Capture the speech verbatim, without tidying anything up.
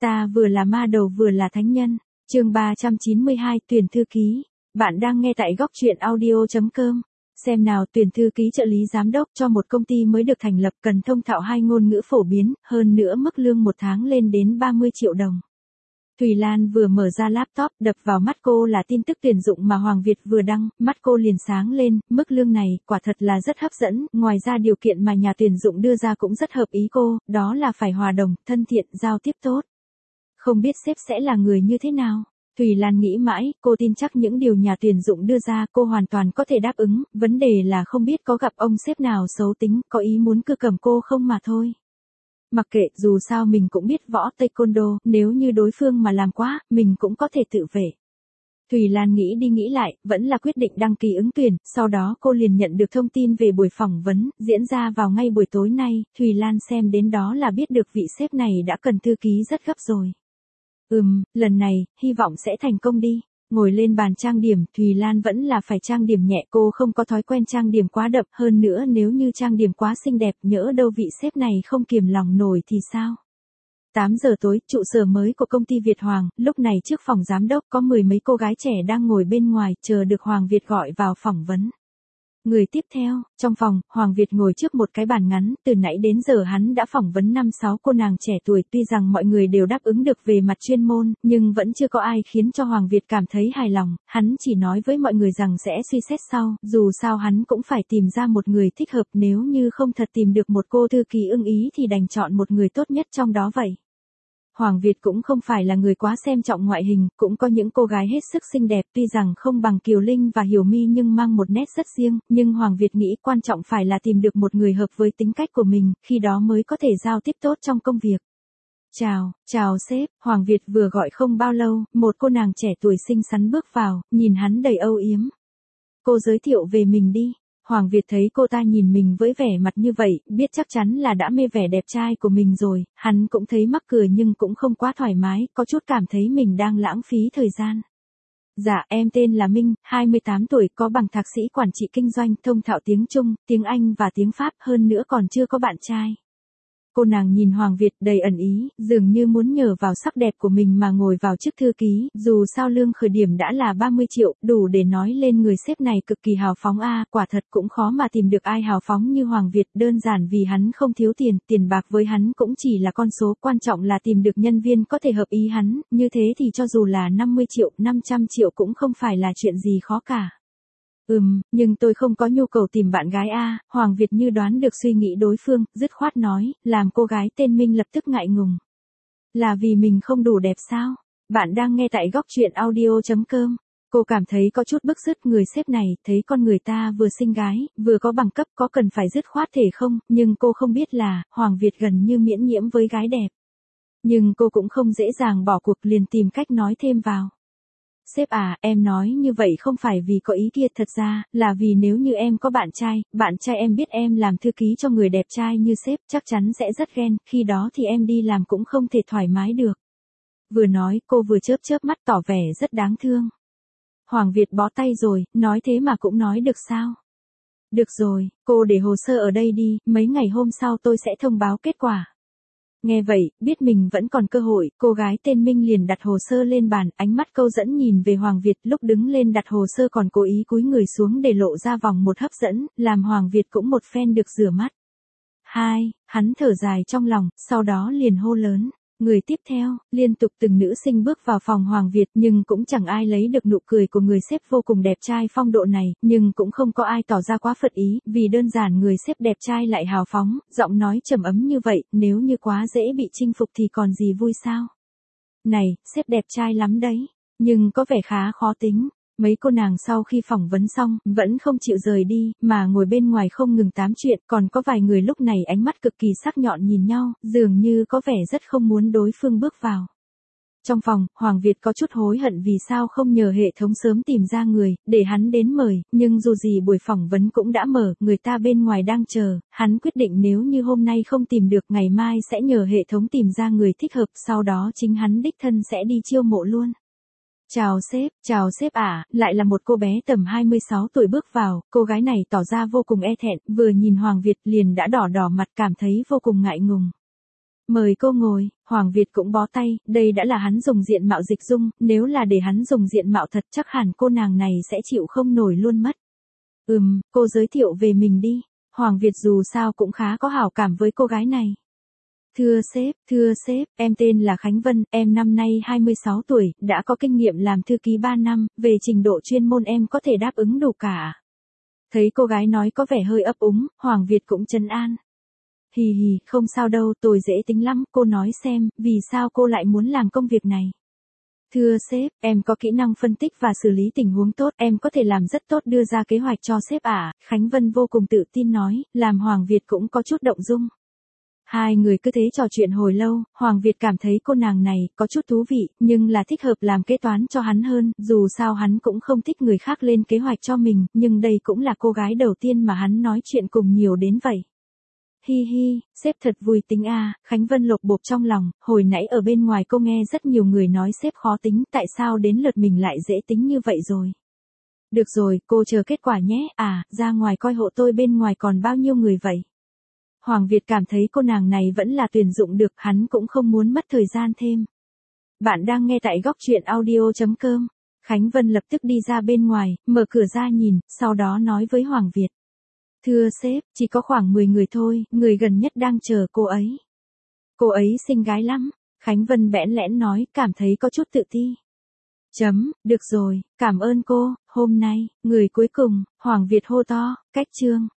Ta vừa là ma đầu vừa là thánh nhân. Chương ba trăm chín mươi hai, tuyển thư ký. Bạn đang nghe tại góc truyện audio chấm com. Xem nào, tuyển thư ký trợ lý giám đốc cho một công ty mới được thành lập, cần thông thạo hai ngôn ngữ phổ biến, hơn nữa mức lương một tháng lên đến ba mươi triệu đồng. Thùy Lan vừa mở ra laptop, đập vào mắt cô là tin tức tuyển dụng mà Hoàng Việt vừa đăng, mắt cô liền sáng lên, mức lương này quả thật là rất hấp dẫn, ngoài ra điều kiện mà nhà tuyển dụng đưa ra cũng rất hợp ý cô, đó là phải hòa đồng, thân thiện, giao tiếp tốt. Không biết sếp sẽ là người như thế nào? Thùy Lan nghĩ mãi, cô tin chắc những điều nhà tuyển dụng đưa ra cô hoàn toàn có thể đáp ứng, vấn đề là không biết có gặp ông sếp nào xấu tính, có ý muốn cưa cầm cô không mà thôi. Mặc kệ, dù sao mình cũng biết võ taekwondo, nếu như đối phương mà làm quá, mình cũng có thể tự vệ. Thùy Lan nghĩ đi nghĩ lại, vẫn là quyết định đăng ký ứng tuyển, sau đó cô liền nhận được thông tin về buổi phỏng vấn, diễn ra vào ngay buổi tối nay, Thùy Lan xem đến đó là biết được vị sếp này đã cần thư ký rất gấp rồi. Ừm, lần này, hy vọng sẽ thành công đi. Ngồi lên bàn trang điểm, Thùy Lan vẫn là phải trang điểm nhẹ, cô không có thói quen trang điểm quá đậm, hơn nữa nếu như trang điểm quá xinh đẹp, nhỡ đâu vị sếp này không kiềm lòng nổi thì sao? tám giờ tối, trụ sở mới của công ty Việt Hoàng, lúc này trước phòng giám đốc có mười mấy cô gái trẻ đang ngồi bên ngoài, chờ được Hoàng Việt gọi vào phỏng vấn. Người tiếp theo, trong phòng, Hoàng Việt ngồi trước một cái bàn ngắn, từ nãy đến giờ hắn đã phỏng vấn năm sáu cô nàng trẻ tuổi, tuy rằng mọi người đều đáp ứng được về mặt chuyên môn, nhưng vẫn chưa có ai khiến cho Hoàng Việt cảm thấy hài lòng, hắn chỉ nói với mọi người rằng sẽ suy xét sau, dù sao hắn cũng phải tìm ra một người thích hợp, nếu như không thật tìm được một cô thư ký ưng ý thì đành chọn một người tốt nhất trong đó vậy. Hoàng Việt cũng không phải là người quá xem trọng ngoại hình, cũng có những cô gái hết sức xinh đẹp, tuy rằng không bằng Kiều Linh và Hiểu My nhưng mang một nét rất riêng, nhưng Hoàng Việt nghĩ quan trọng phải là tìm được một người hợp với tính cách của mình, khi đó mới có thể giao tiếp tốt trong công việc. Chào, chào sếp, Hoàng Việt vừa gọi không bao lâu, một cô nàng trẻ tuổi xinh xắn bước vào, nhìn hắn đầy âu yếm. Cô giới thiệu về mình đi. Hoàng Việt thấy cô ta nhìn mình với vẻ mặt như vậy, biết chắc chắn là đã mê vẻ đẹp trai của mình rồi, hắn cũng thấy mắc cười nhưng cũng không quá thoải mái, có chút cảm thấy mình đang lãng phí thời gian. Dạ, em tên là Minh, hai mươi tám tuổi, có bằng thạc sĩ quản trị kinh doanh, thông thạo tiếng Trung, tiếng Anh và tiếng Pháp, hơn nữa còn chưa có bạn trai. Cô nàng nhìn Hoàng Việt đầy ẩn ý, dường như muốn nhờ vào sắc đẹp của mình mà ngồi vào chức thư ký, dù sao lương khởi điểm đã là ba mươi triệu, đủ để nói lên người sếp này cực kỳ hào phóng a, à, quả thật cũng khó mà tìm được ai hào phóng như Hoàng Việt, đơn giản vì hắn không thiếu tiền, tiền bạc với hắn cũng chỉ là con số, quan trọng là tìm được nhân viên có thể hợp ý hắn, như thế thì cho dù là năm mươi triệu, năm trăm triệu cũng không phải là chuyện gì khó cả. Ừm, nhưng tôi không có nhu cầu tìm bạn gái a, Hoàng Việt như đoán được suy nghĩ đối phương, dứt khoát nói, làm cô gái tên Minh lập tức ngại ngùng. Là vì mình không đủ đẹp sao? Bạn đang nghe tại góc truyện audio chấm com. Cô cảm thấy có chút bức xứt, người sếp này, thấy con người ta vừa xinh gái, vừa có bằng cấp, có cần phải dứt khoát thể không, nhưng cô không biết là, Hoàng Việt gần như miễn nhiễm với gái đẹp. Nhưng cô cũng không dễ dàng bỏ cuộc, liền tìm cách nói thêm vào. Sếp à, em nói như vậy không phải vì có ý kia, thật ra, là vì nếu như em có bạn trai, bạn trai em biết em làm thư ký cho người đẹp trai như sếp, chắc chắn sẽ rất ghen, khi đó thì em đi làm cũng không thể thoải mái được. Vừa nói, cô vừa chớp chớp mắt tỏ vẻ rất đáng thương. Hoàng Việt bó tay rồi, nói thế mà cũng nói được sao? Được rồi, cô để hồ sơ ở đây đi, mấy ngày hôm sau tôi sẽ thông báo kết quả. Nghe vậy, biết mình vẫn còn cơ hội, cô gái tên Minh liền đặt hồ sơ lên bàn, ánh mắt câu dẫn nhìn về Hoàng Việt, lúc đứng lên đặt hồ sơ còn cố ý cúi người xuống để lộ ra vòng một hấp dẫn, làm Hoàng Việt cũng một phen được rửa mắt. Hai, hắn thở dài trong lòng, sau đó liền hô lớn. Người tiếp theo, liên tục từng nữ sinh bước vào phòng Hoàng Việt nhưng cũng chẳng ai lấy được nụ cười của người sếp vô cùng đẹp trai phong độ này, nhưng cũng không có ai tỏ ra quá phật ý, vì đơn giản người sếp đẹp trai lại hào phóng, giọng nói trầm ấm như vậy, nếu như quá dễ bị chinh phục thì còn gì vui sao? Này, sếp đẹp trai lắm đấy, nhưng có vẻ khá khó tính. Mấy cô nàng sau khi phỏng vấn xong, vẫn không chịu rời đi, mà ngồi bên ngoài không ngừng tám chuyện, còn có vài người lúc này ánh mắt cực kỳ sắc nhọn nhìn nhau, dường như có vẻ rất không muốn đối phương bước vào. Trong phòng, Hoàng Việt có chút hối hận vì sao không nhờ hệ thống sớm tìm ra người, để hắn đến mời, nhưng dù gì buổi phỏng vấn cũng đã mở, người ta bên ngoài đang chờ, hắn quyết định nếu như hôm nay không tìm được, ngày mai sẽ nhờ hệ thống tìm ra người thích hợp, sau đó chính hắn đích thân sẽ đi chiêu mộ luôn. Chào sếp, chào sếp ạ, à, lại là một cô bé tầm hai mươi sáu tuổi bước vào, cô gái này tỏ ra vô cùng e thẹn, vừa nhìn Hoàng Việt liền đã đỏ đỏ mặt, cảm thấy vô cùng ngại ngùng. Mời cô ngồi, Hoàng Việt cũng bó tay, đây đã là hắn dùng diện mạo dịch dung, nếu là để hắn dùng diện mạo thật chắc hẳn cô nàng này sẽ chịu không nổi luôn mất. Ừm, cô giới thiệu về mình đi. Hoàng Việt dù sao cũng khá có hảo cảm với cô gái này. Thưa sếp, thưa sếp, em tên là Khánh Vân, em năm nay hai mươi sáu tuổi, đã có kinh nghiệm làm thư ký ba năm, về trình độ chuyên môn em có thể đáp ứng đủ cả. Thấy cô gái nói có vẻ hơi ấp úng, Hoàng Việt cũng trấn an. Hì hì, không sao đâu, tôi dễ tính lắm, cô nói xem, vì sao cô lại muốn làm công việc này? Thưa sếp, em có kỹ năng phân tích và xử lý tình huống tốt, em có thể làm rất tốt đưa ra kế hoạch cho sếp ạ, Khánh Vân vô cùng tự tin nói, làm Hoàng Việt cũng có chút động dung. Hai người cứ thế trò chuyện hồi lâu, Hoàng Việt cảm thấy cô nàng này có chút thú vị, nhưng là thích hợp làm kế toán cho hắn hơn, dù sao hắn cũng không thích người khác lên kế hoạch cho mình, nhưng đây cũng là cô gái đầu tiên mà hắn nói chuyện cùng nhiều đến vậy. Hi hi, sếp thật vui tính a, Khánh Vân lột bột trong lòng, hồi nãy ở bên ngoài cô nghe rất nhiều người nói sếp khó tính, tại sao đến lượt mình lại dễ tính như vậy rồi. Được rồi, cô chờ kết quả nhé, à, ra ngoài coi hộ tôi bên ngoài còn bao nhiêu người vậy. Hoàng Việt cảm thấy cô nàng này vẫn là tuyển dụng được, hắn cũng không muốn mất thời gian thêm. Bạn đang nghe tại góc truyện audio chấm com. Khánh Vân lập tức đi ra bên ngoài, mở cửa ra nhìn, sau đó nói với Hoàng Việt. Thưa sếp, chỉ có khoảng mười người thôi, người gần nhất đang chờ cô ấy. Cô ấy xinh gái lắm, Khánh Vân bẽn lẽn nói, cảm thấy có chút tự ti. Chấm, được rồi, cảm ơn cô, hôm nay, người cuối cùng, Hoàng Việt hô to, cách chương.